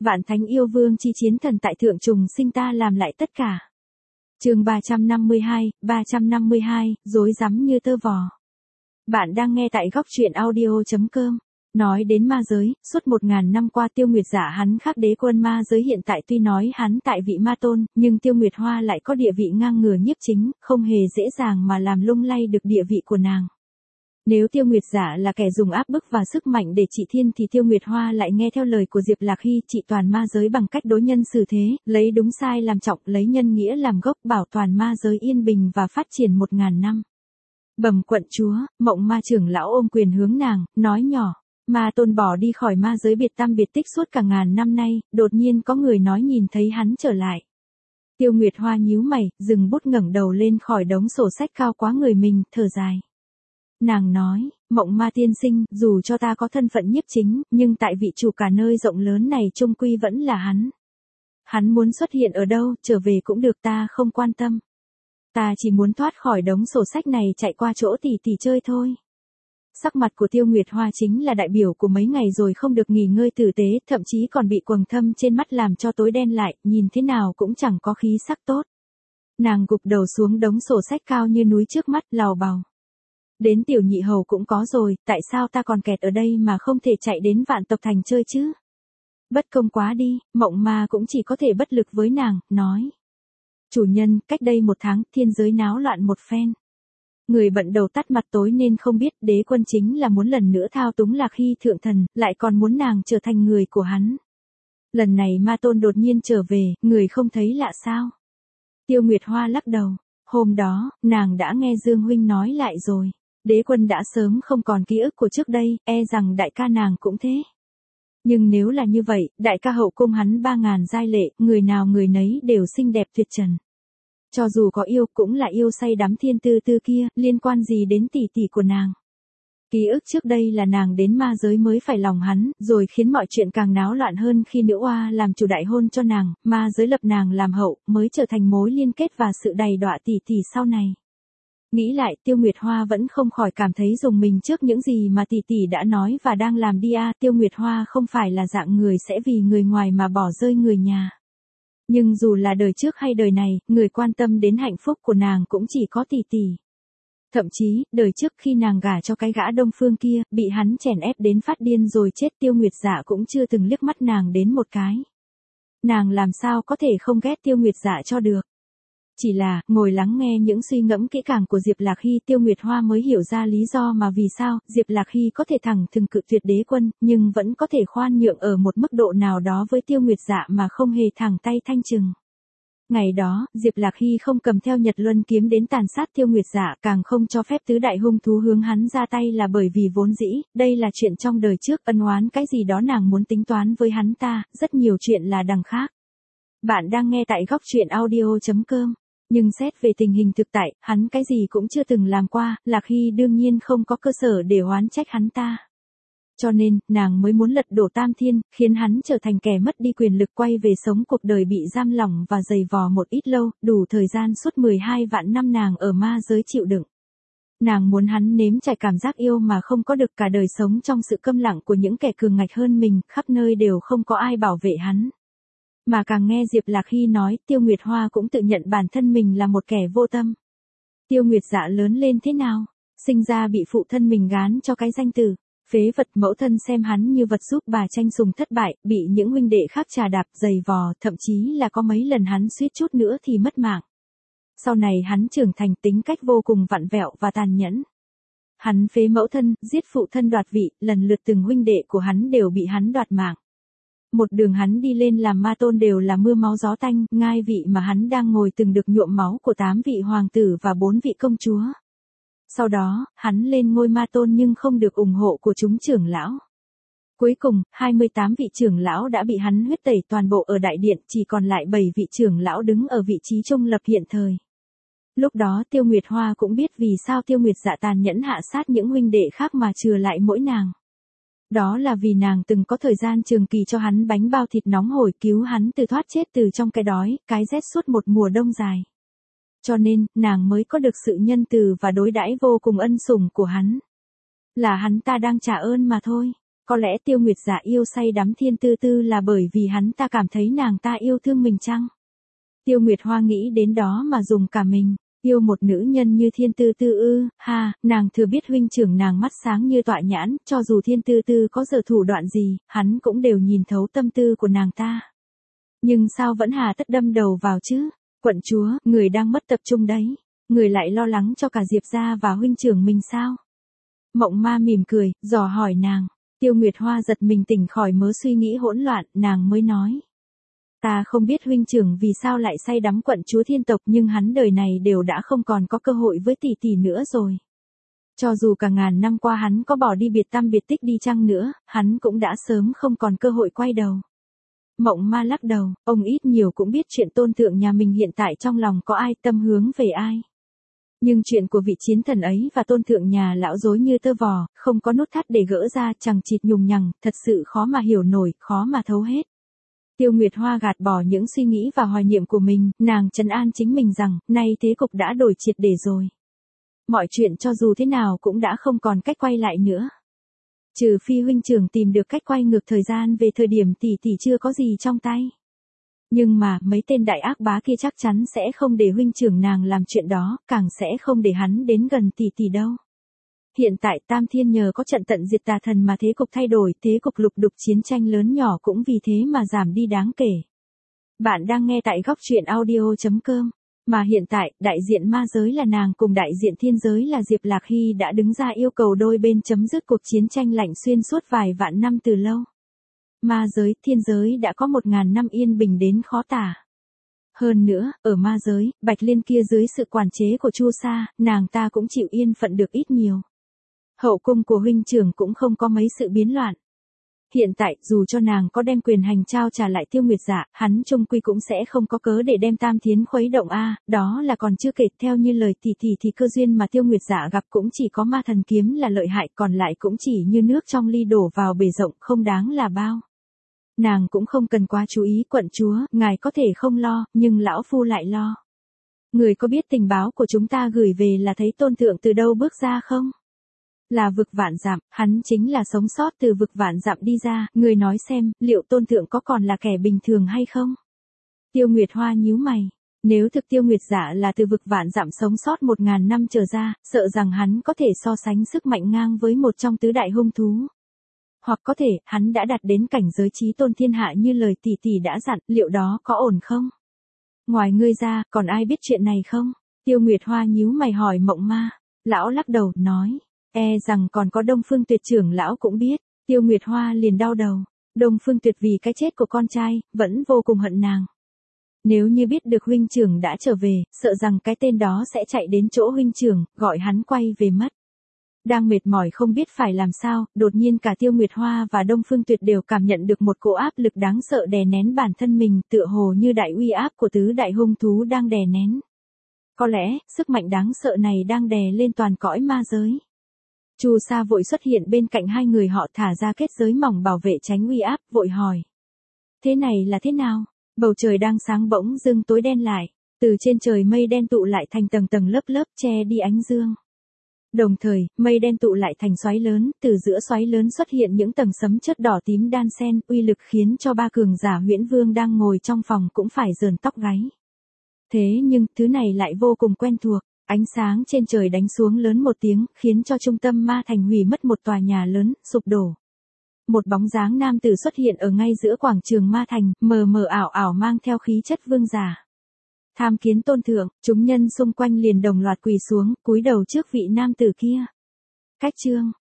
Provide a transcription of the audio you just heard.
Vạn thánh yêu vương chi chiến thần tại thượng trùng sinh ta làm lại tất cả. Chương 352, rối rắm như tơ vò. Bạn đang nghe tại góc truyện audio.com. Nói đến ma giới, suốt 1000 năm qua Tiêu Nguyệt Giả hắn khác đế quân ma giới hiện tại tuy nói hắn tại vị ma tôn, nhưng Tiêu Nguyệt Hoa lại có địa vị ngang ngửa nhiếp chính, không hề dễ dàng mà làm lung lay được địa vị của nàng. Nếu Tiêu Nguyệt Giả là kẻ dùng áp bức và sức mạnh để trị thiên thì Tiêu Nguyệt Hoa lại nghe theo lời của Diệp Lạc Hy trị toàn ma giới bằng cách đối nhân xử thế, lấy đúng sai làm trọng, lấy nhân nghĩa làm gốc, bảo toàn ma giới yên bình và phát triển 1000 năm. Bẩm quận chúa, Mộng Ma trưởng lão ôm quyền hướng nàng, nói nhỏ. Ma tôn bỏ đi khỏi ma giới biệt tăm biệt tích suốt cả ngàn năm nay, đột nhiên có người nói nhìn thấy hắn trở lại. Tiêu Nguyệt Hoa nhíu mày, dừng bút ngẩng đầu lên khỏi đống sổ sách cao quá người mình, thở dài. Nàng nói, Mộng Ma tiên sinh, dù cho ta có thân phận nhiếp chính, nhưng tại vị chủ cả nơi rộng lớn này chung quy vẫn là hắn. Hắn muốn xuất hiện ở đâu, trở về cũng được, ta không quan tâm. Ta chỉ muốn thoát khỏi đống sổ sách này chạy qua chỗ tỷ tỷ chơi thôi. Sắc mặt của Tiêu Nguyệt Hoa chính là đại biểu của mấy ngày rồi không được nghỉ ngơi tử tế, thậm chí còn bị quầng thâm trên mắt làm cho tối đen lại, nhìn thế nào cũng chẳng có khí sắc tốt. Nàng gục đầu xuống đống sổ sách cao như núi trước mắt, lào bào. Đến tiểu nhị hầu cũng có rồi, tại sao ta còn kẹt ở đây mà không thể chạy đến Vạn Tộc Thành chơi chứ? Bất công quá đi, Mộng Ma cũng chỉ có thể bất lực với nàng, nói. Chủ nhân, cách đây 1 tháng, thiên giới náo loạn một phen. Người bận đầu tắt mặt tối nên không biết đế quân chính là muốn lần nữa thao túng Lạc Hy thượng thần, lại còn muốn nàng trở thành người của hắn. Lần này ma tôn đột nhiên trở về, người không thấy lạ sao? Tiêu Nguyệt Hoa lắc đầu, hôm đó, nàng đã nghe Dương Huynh nói lại rồi. Đế quân đã sớm không còn ký ức của trước đây, e rằng đại ca nàng cũng thế. Nhưng nếu là như vậy, đại ca hậu cung hắn 3000 giai lệ, người nào người nấy đều xinh đẹp tuyệt trần. Cho dù có yêu cũng là yêu say đắm thiên tư tư kia, liên quan gì đến tỷ tỷ của nàng. Ký ức trước đây là nàng đến ma giới mới phải lòng hắn, rồi khiến mọi chuyện càng náo loạn hơn khi nữ oa làm chủ đại hôn cho nàng, ma giới lập nàng làm hậu, mới trở thành mối liên kết và sự đầy đọa tỷ tỷ sau này. Nghĩ lại, Tiêu Nguyệt Hoa vẫn không khỏi cảm thấy rùng mình trước những gì mà tỷ tỷ đã nói và đang làm đi a. Tiêu Nguyệt Hoa không phải là dạng người sẽ vì người ngoài mà bỏ rơi người nhà. Nhưng dù là đời trước hay đời này, người quan tâm đến hạnh phúc của nàng cũng chỉ có tỷ tỷ. Thậm chí, đời trước khi nàng gả cho cái gã Đông Phương kia, bị hắn chèn ép đến phát điên rồi chết, Tiêu Nguyệt Dạ cũng chưa từng liếc mắt nàng đến một cái. Nàng làm sao có thể không ghét Tiêu Nguyệt Dạ cho được. Chỉ là, ngồi lắng nghe những suy ngẫm kỹ càng của Diệp Lạc Hy, Tiêu Nguyệt Hoa mới hiểu ra lý do mà vì sao Diệp Lạc Hy có thể thẳng thừng cự tuyệt đế quân, nhưng vẫn có thể khoan nhượng ở một mức độ nào đó với Tiêu Nguyệt Dạ mà không hề thẳng tay thanh trừng. Ngày đó, Diệp Lạc Hy không cầm theo Nhật Luân kiếm đến tàn sát Tiêu Nguyệt Dạ, càng không cho phép tứ đại hung thú hướng hắn ra tay là bởi vì vốn dĩ, đây là chuyện trong đời trước, ân oán cái gì đó nàng muốn tính toán với hắn ta, rất nhiều chuyện là đằng khác. Bạn đang nghe tại góc truyện audio.com. Nhưng xét về tình hình thực tại, hắn cái gì cũng chưa từng làm qua, Lạc Hy đương nhiên không có cơ sở để oán trách hắn ta. Cho nên, nàng mới muốn lật đổ Tam Thiên, khiến hắn trở thành kẻ mất đi quyền lực, quay về sống cuộc đời bị giam lỏng và dày vò một ít lâu, đủ thời gian suốt 12 vạn năm nàng ở ma giới chịu đựng. Nàng muốn hắn nếm trải cảm giác yêu mà không có được, cả đời sống trong sự câm lặng của những kẻ cường ngạch hơn mình, khắp nơi đều không có ai bảo vệ hắn. Mà càng nghe Diệp Lạc Hy nói, Tiêu Nguyệt Hoa cũng tự nhận bản thân mình là một kẻ vô tâm. Tiêu Nguyệt Dạ lớn lên thế nào? Sinh ra bị phụ thân mình gán cho cái danh từ phế vật, mẫu thân xem hắn như vật giúp bà tranh sủng thất bại, bị những huynh đệ khác trà đạp giày vò, thậm chí là có mấy lần hắn suýt chút nữa thì mất mạng. Sau này hắn trưởng thành, tính cách vô cùng vặn vẹo và tàn nhẫn. Hắn phế mẫu thân, giết phụ thân, đoạt vị, lần lượt từng huynh đệ của hắn đều bị hắn đoạt mạng. Một đường hắn đi lên làm ma tôn đều là mưa máu gió tanh, ngai vị mà hắn đang ngồi từng được nhuộm máu của 8 vị hoàng tử và 4 vị công chúa. Sau đó, hắn lên ngôi ma tôn nhưng không được ủng hộ của chúng trưởng lão. Cuối cùng, 28 vị trưởng lão đã bị hắn huyết tẩy toàn bộ ở đại điện, chỉ còn lại 7 vị trưởng lão đứng ở vị trí trung lập hiện thời. Lúc đó Tiêu Nguyệt Hoa cũng biết vì sao Tiêu Nguyệt Dạ tàn nhẫn hạ sát những huynh đệ khác mà chừa lại mỗi nàng. Đó là vì nàng từng có thời gian trường kỳ cho hắn bánh bao thịt nóng hổi, cứu hắn từ thoát chết từ trong cái đói, cái rét suốt một mùa đông dài. Cho nên, nàng mới có được sự nhân từ và đối đãi vô cùng ân sủng của hắn. Là hắn ta đang trả ơn mà thôi. Có lẽ Tiêu Nguyệt Dạ yêu say đắm Thiên Tư Tư là bởi vì hắn ta cảm thấy nàng ta yêu thương mình chăng? Tiêu Nguyệt Hoa nghĩ đến đó mà dùng cả mình. Yêu một nữ nhân như Thiên Tư Tư ư? Ha, nàng thừa biết huynh trưởng nàng mắt sáng như tọa nhãn, cho dù Thiên Tư Tư có giờ thủ đoạn gì, hắn cũng đều nhìn thấu tâm tư của nàng ta. Nhưng sao vẫn hà tất đâm đầu vào chứ? Quận chúa, người đang mất tập trung đấy. Người lại lo lắng cho cả Diệp gia và huynh trưởng mình sao? Mộng Ma mỉm cười, dò hỏi nàng. Tiêu Nguyệt Hoa giật mình tỉnh khỏi mớ suy nghĩ hỗn loạn, nàng mới nói. Ta không biết huynh trưởng vì sao lại say đắm quận chúa thiên tộc, nhưng hắn đời này đều đã không còn có cơ hội với tỷ tỷ nữa rồi. Cho dù cả ngàn năm qua hắn có bỏ đi biệt tăm biệt tích đi chăng nữa, hắn cũng đã sớm không còn cơ hội quay đầu. Mộng Ma lắc đầu, ông ít nhiều cũng biết chuyện tôn thượng nhà mình hiện tại trong lòng có ai, tâm hướng về ai. Nhưng chuyện của vị chiến thần ấy và tôn thượng nhà lão dối như tơ vò, không có nút thắt để gỡ ra, chằng chịt nhùng nhằng, thật sự khó mà hiểu nổi, khó mà thấu hết. Tiêu Nguyệt Hoa gạt bỏ những suy nghĩ và hoài niệm của mình, nàng trấn an chính mình rằng, nay thế cục đã đổi triệt để rồi. Mọi chuyện cho dù thế nào cũng đã không còn cách quay lại nữa. Trừ phi huynh trưởng tìm được cách quay ngược thời gian về thời điểm tỷ tỷ chưa có gì trong tay. Nhưng mà, mấy tên đại ác bá kia chắc chắn sẽ không để huynh trưởng nàng làm chuyện đó, càng sẽ không để hắn đến gần tỷ tỷ đâu. Hiện tại Tam Thiên nhờ có trận tận diệt tà thần mà thế cục thay đổi, thế cục lục đục chiến tranh lớn nhỏ cũng vì thế mà giảm đi đáng kể. Bạn đang nghe tại góc truyện audio.com. Mà hiện tại, đại diện ma giới là nàng cùng đại diện thiên giới là Diệp Lạc Hy đã đứng ra yêu cầu đôi bên chấm dứt cuộc chiến tranh lạnh xuyên suốt vài vạn năm từ lâu. Ma giới, thiên giới đã có 1000 năm yên bình đến khó tả. Hơn nữa, ở ma giới, Bạch Liên kia dưới sự quản chế của Chu Sa, nàng ta cũng chịu yên phận được ít nhiều. Hậu cung của huynh trưởng cũng không có mấy sự biến loạn. Hiện tại, dù cho nàng có đem quyền hành trao trả lại Tiêu Nguyệt Dạ, hắn chung quy cũng sẽ không có cớ để đem Tam Thiến khuấy động đó là còn chưa kể, theo như lời tỷ tỷ thì cơ duyên mà Tiêu Nguyệt Dạ gặp cũng chỉ có ma thần kiếm là lợi hại, còn lại cũng chỉ như nước trong ly đổ vào bể rộng, không đáng là bao. Nàng cũng không cần quá chú ý, quận chúa, ngài có thể không lo, nhưng lão phu lại lo. Người có biết tình báo của chúng ta gửi về là thấy tôn thượng từ đâu bước ra không? Là vực vạn dặm, hắn chính là sống sót từ vực vạn dặm đi ra, người nói xem, liệu tôn thượng có còn là kẻ bình thường hay không? Tiêu Nguyệt Hoa nhíu mày, nếu thực Tiêu Nguyệt Dạ là từ vực vạn dặm sống sót 1000 năm trở ra, sợ rằng hắn có thể so sánh sức mạnh ngang với một trong tứ đại hung thú. Hoặc có thể, hắn đã đạt đến cảnh giới chí tôn thiên hạ như lời tỷ tỷ đã dặn, liệu đó có ổn không? Ngoài ngươi ra, còn ai biết chuyện này không? Tiêu Nguyệt Hoa nhíu mày hỏi Mộng Ma. Lão lắc đầu, nói, rằng còn có Đông Phương Tuyệt trưởng lão cũng biết. Tiêu Nguyệt Hoa liền đau đầu. Đông Phương Tuyệt vì cái chết của con trai, vẫn vô cùng hận nàng. Nếu như biết được huynh trưởng đã trở về, sợ rằng cái tên đó sẽ chạy đến chỗ huynh trưởng, gọi hắn quay về mất. Đang mệt mỏi không biết phải làm sao, đột nhiên cả Tiêu Nguyệt Hoa và Đông Phương Tuyệt đều cảm nhận được một cỗ áp lực đáng sợ đè nén bản thân mình, tựa hồ như đại uy áp của tứ đại hung thú đang đè nén. Có lẽ, sức mạnh đáng sợ này đang đè lên toàn cõi ma giới. Chu Sa vội xuất hiện bên cạnh hai người họ, thả ra kết giới mỏng bảo vệ tránh uy áp, vội hỏi. Thế này là thế nào? Bầu trời đang sáng bỗng dưng tối đen lại, từ trên trời mây đen tụ lại thành tầng tầng lớp lớp che đi ánh dương. Đồng thời, mây đen tụ lại thành xoáy lớn, từ giữa xoáy lớn xuất hiện những tầng sấm chớp đỏ tím đan xen, uy lực khiến cho ba cường giả Huyễn Vương đang ngồi trong phòng cũng phải rờn tóc gáy. Thế nhưng, thứ này lại vô cùng quen thuộc, ánh sáng trên trời đánh xuống lớn một tiếng, khiến cho trung tâm ma thành hủy mất một tòa nhà lớn, sụp đổ. Một bóng dáng nam tử xuất hiện ở ngay giữa quảng trường ma thành, mờ mờ ảo ảo mang theo khí chất vương giả. Tham kiến tôn thượng, chúng nhân xung quanh liền đồng loạt quỳ xuống, cúi đầu trước vị nam tử kia. Cách chương